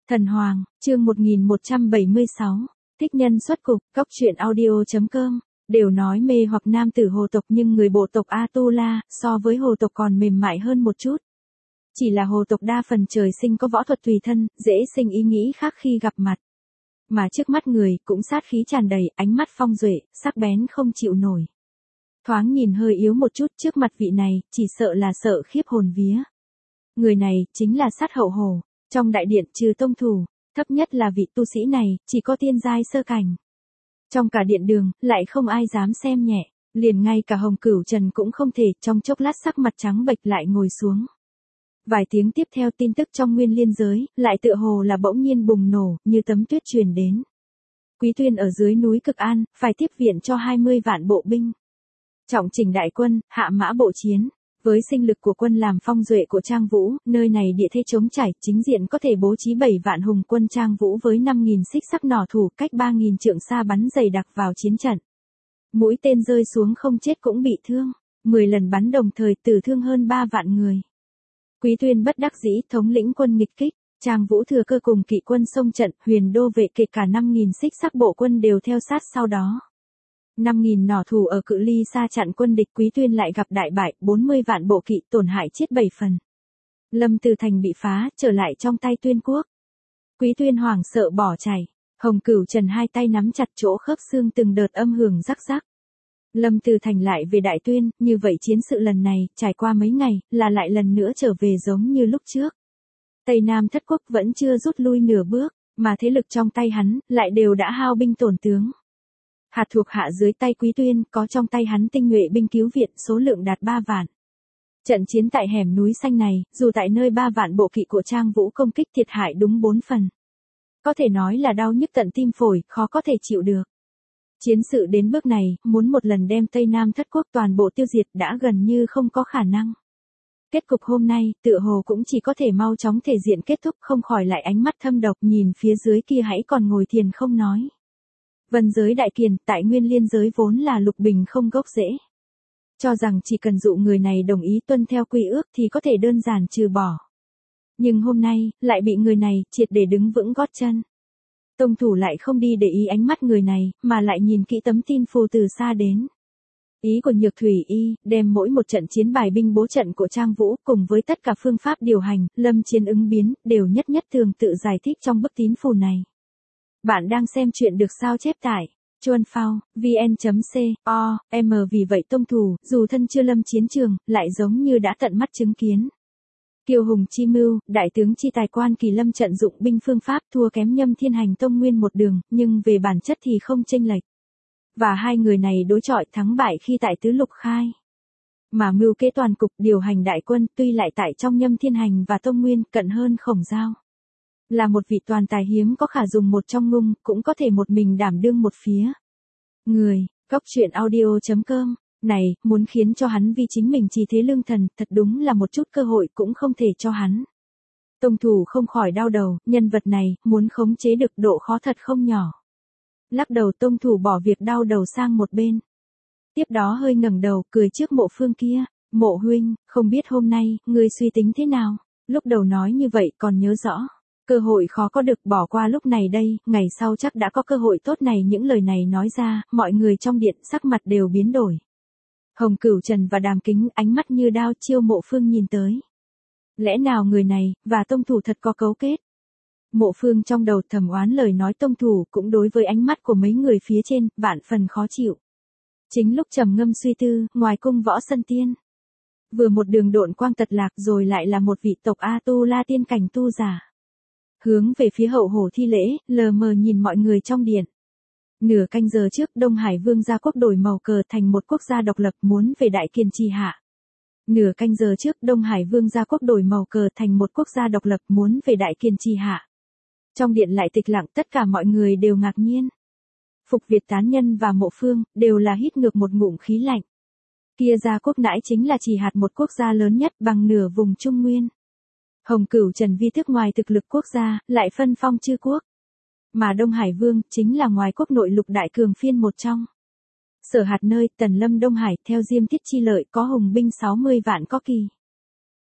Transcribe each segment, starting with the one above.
Thần Hoàng, chương 1176, thích nhân xuất cục, cóc truyện audio.com, đều nói mê hoặc nam tử hồ tộc nhưng người bộ tộc Atula, so với hồ tộc còn mềm mại hơn một chút. Chỉ là hồ tộc đa phần trời sinh có võ thuật tùy thân, dễ sinh ý nghĩ khác khi gặp mặt. Mà trước mắt người, cũng sát khí tràn đầy, ánh mắt phong duệ, sắc bén không chịu nổi. Thoáng nhìn hơi yếu một chút trước mặt vị này, chỉ sợ là sợ khiếp hồn vía. Người này, chính là sát hậu hồ. Trong đại điện trừ tông thủ, thấp nhất là vị tu sĩ này, chỉ có tiên giai sơ cảnh. Trong cả điện đường, lại không ai dám xem nhẹ, liền ngay cả Hồng Cửu Trần cũng không thể, trong chốc lát sắc mặt trắng bệch lại ngồi xuống. Vài tiếng tiếp theo tin tức trong nguyên liên giới, lại tựa hồ là bỗng nhiên bùng nổ, như tấm tuyết truyền đến. Quý Tuyên ở dưới núi Cực An, phải tiếp viện cho 20 vạn bộ binh. Trọng chỉnh đại quân, hạ mã bộ chiến. Với sinh lực của quân làm phong duệ của Trang Vũ, nơi này địa thế trống trải, chính diện có thể bố trí 7 vạn hùng quân Trang Vũ với 5.000 xích sắc nỏ thủ cách 3.000 trượng xa bắn dày đặc vào chiến trận. Mũi tên rơi xuống không chết cũng bị thương, 10 lần bắn đồng thời tử thương hơn 3 vạn người. Quý Tuyên bất đắc dĩ thống lĩnh quân nghịch kích, Trang Vũ thừa cơ cùng kỵ quân xông trận, Huyền Đô vệ kể cả 5.000 xích sắc bộ quân đều theo sát sau đó. 5.000 nỏ thủ ở cự ly xa chặn quân địch, Quý Tuyên lại gặp đại bại, 40 vạn bộ kỵ tổn hại chết 7 phần. Lâm Từ Thành bị phá, trở lại trong tay Tuyên Quốc. Quý Tuyên hoảng sợ bỏ chạy, Hồng Cửu Trần hai tay nắm chặt chỗ khớp xương từng đợt âm hưởng rắc rắc. Lâm Từ Thành lại về Đại Tuyên, như vậy chiến sự lần này, trải qua mấy ngày, là lại lần nữa trở về giống như lúc trước. Tây Nam Thất Quốc vẫn chưa rút lui nửa bước, mà thế lực trong tay hắn, lại đều đã hao binh tổn tướng. Hạt thuộc hạ dưới tay Quý Tuyên, có trong tay hắn tinh nhuệ binh cứu viện, số lượng đạt 3 vạn. Trận chiến tại hẻm núi xanh này, dù tại nơi 3 vạn bộ kỵ của Trang Vũ công kích thiệt hại đúng 4 phần. Có thể nói là đau nhức tận tim phổi, khó có thể chịu được. Chiến sự đến bước này, muốn một lần đem Tây Nam Thất Quốc toàn bộ tiêu diệt đã gần như không có khả năng. Kết cục hôm nay, tựa hồ cũng chỉ có thể mau chóng thể diện kết thúc, không khỏi lại ánh mắt thâm độc nhìn phía dưới kia hãy còn ngồi thiền không nói. Vân giới đại kiền, tại nguyên liên giới vốn là lục bình không gốc rễ. Cho rằng chỉ cần dụ người này đồng ý tuân theo quy ước thì có thể đơn giản trừ bỏ. Nhưng hôm nay, lại bị người này triệt để đứng vững gót chân. Tông thủ lại không đi để ý ánh mắt người này, mà lại nhìn kỹ tấm tin phù từ xa đến. Ý của Nhược Thủy Y, đem mỗi một trận chiến bài binh bố trận của Trang Vũ cùng với tất cả phương pháp điều hành, lâm chiến ứng biến, đều nhất nhất thường tự giải thích trong bức tín phù này. Bạn đang xem chuyện được sao chép tại Chuan Phao, vn.co.m. Vì vậy tông thủ, dù thân chưa lâm chiến trường, lại giống như đã tận mắt chứng kiến. Kiều hùng chi mưu, đại tướng chi tài quan kỳ lâm trận dụng binh phương pháp thua kém Nhâm Thiên Hành tông nguyên một đường, nhưng về bản chất thì không chênh lệch. Và hai người này đối chọi thắng bại khi tại tứ lục khai. Mà mưu kế toàn cục điều hành đại quân tuy lại tại trong Nhâm Thiên Hành và tông nguyên cận hơn Khổng Giao. Là một vị toàn tài hiếm có khả dùng một trong ngung, cũng có thể một mình đảm đương một phía. Người, cóc truyện audio.com, này, muốn khiến cho hắn vì chính mình trì thế lương thần, thật đúng là một chút cơ hội cũng không thể cho hắn. Tông thủ không khỏi đau đầu, nhân vật này, muốn khống chế được độ khó thật không nhỏ. Lắc đầu tông thủ bỏ việc đau đầu sang một bên. Tiếp đó hơi ngẩng đầu, cười trước Mộ Phương kia, Mộ huynh, không biết hôm nay, ngươi suy tính thế nào? Lúc đầu nói như vậy còn nhớ rõ. Cơ hội khó có được bỏ qua lúc này đây, ngày sau chắc đã có cơ hội tốt này. Những lời này nói ra, mọi người trong điện sắc mặt đều biến đổi. Hồng Cửu Trần và Đàm Kính ánh mắt như đao chiêu Mộ Phương nhìn tới. Lẽ nào người này, và tông thủ thật có cấu kết? Mộ Phương trong đầu thầm oán lời nói tông thủ cũng đối với ánh mắt của mấy người phía trên, vạn phần khó chịu. Chính lúc trầm ngâm suy tư, ngoài cung Võ Sân Tiên. Vừa một đường độn quang tật lạc rồi lại là một vị tộc Atula tiên cảnh tu giả. Hướng về phía hậu hổ thi lễ, lờ mờ nhìn mọi người trong điện. Nửa canh giờ trước Đông Hải Vương gia quốc đổi màu cờ thành một quốc gia độc lập muốn về Đại Kiền trì hạ. Nửa canh giờ trước Đông Hải Vương gia quốc đổi màu cờ thành một quốc gia độc lập muốn về Đại Kiền trì hạ. Trong điện lại tịch lặng, tất cả mọi người đều ngạc nhiên. Phục Việt Tán Nhân và Mộ Phương, đều là hít ngược một ngụm khí lạnh. Kia gia quốc nãi chính là trì hạt một quốc gia lớn nhất bằng nửa vùng Trung Nguyên. Hồng Cửu Trần vi thức ngoài thực lực quốc gia, lại phân phong chư quốc. Mà Đông Hải Vương, chính là ngoài quốc nội lục đại cường phiên một trong. Sở hạt nơi Tần Lâm Đông Hải, theo Diêm Tiết chi lợi có hùng binh 60 vạn có kỳ.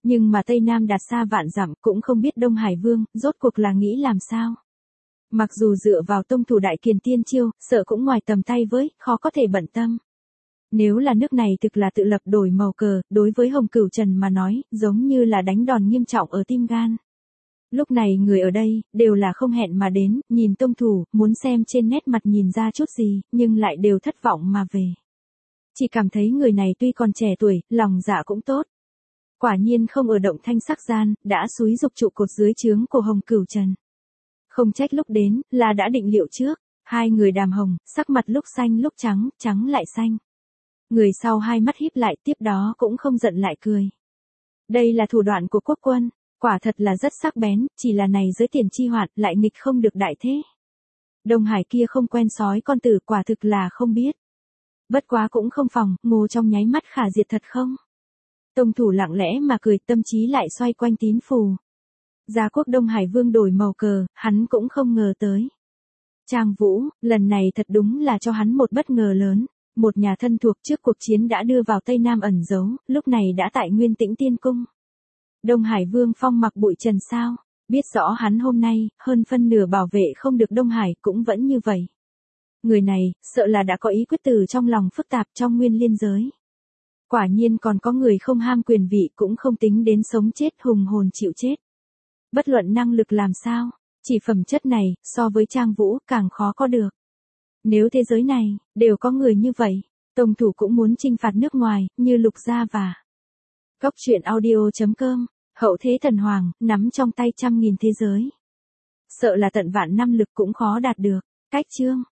Nhưng mà Tây Nam đạt xa vạn dặm cũng không biết Đông Hải Vương, rốt cuộc là nghĩ làm sao. Mặc dù dựa vào tông thủ đại kiền tiên chiêu, sợ cũng ngoài tầm tay với, khó có thể bận tâm. Nếu là nước này thực là tự lập đổi màu cờ, đối với Hồng Cửu Trần mà nói, giống như là đánh đòn nghiêm trọng ở tim gan. Lúc này người ở đây, đều là không hẹn mà đến, nhìn tông thủ, muốn xem trên nét mặt nhìn ra chút gì, nhưng lại đều thất vọng mà về. Chỉ cảm thấy người này tuy còn trẻ tuổi, lòng dạ cũng tốt. Quả nhiên không ở động thanh sắc gian, đã xúi dục trụ cột dưới trướng của Hồng Cửu Trần. Không trách lúc đến, là đã định liệu trước, hai người đàm hồng, sắc mặt lúc xanh lúc trắng, trắng lại xanh. Người sau hai mắt híp lại tiếp đó cũng không giận lại cười. Đây là thủ đoạn của quốc quân, quả thật là rất sắc bén, chỉ là này dưới tiền chi hoạt lại nghịch không được đại thế. Đông Hải kia không quen sói con tử quả thực là không biết. Bất quá cũng không phòng, ngô trong nháy mắt khả diệt thật không. Tông thủ lặng lẽ mà cười tâm trí lại xoay quanh tín phù. Gia quốc Đông Hải Vương đổi màu cờ, hắn cũng không ngờ tới. Trang Vũ, lần này thật đúng là cho hắn một bất ngờ lớn. Một nhà thân thuộc trước cuộc chiến đã đưa vào Tây Nam ẩn giấu, lúc này đã tại Nguyên Tĩnh Tiên Cung. Đông Hải Vương phong mặc bụi trần sao, biết rõ hắn hôm nay, hơn phân nửa bảo vệ không được Đông Hải cũng vẫn như vậy. Người này, sợ là đã có ý quyết tử trong lòng phức tạp trong nguyên liên giới. Quả nhiên còn có người không ham quyền vị cũng không tính đến sống chết hùng hồn chịu chết. Bất luận năng lực làm sao, chỉ phẩm chất này, so với Trang Vũ, càng khó có được. Nếu thế giới này, đều có người như vậy, Tông thủ cũng muốn chinh phạt nước ngoài, như Lục Gia và Cóc truyện audio.com, hậu thế thần hoàng, nắm trong tay 100.000 thế giới. Sợ là tận vạn năm lực cũng khó đạt được. Cách chương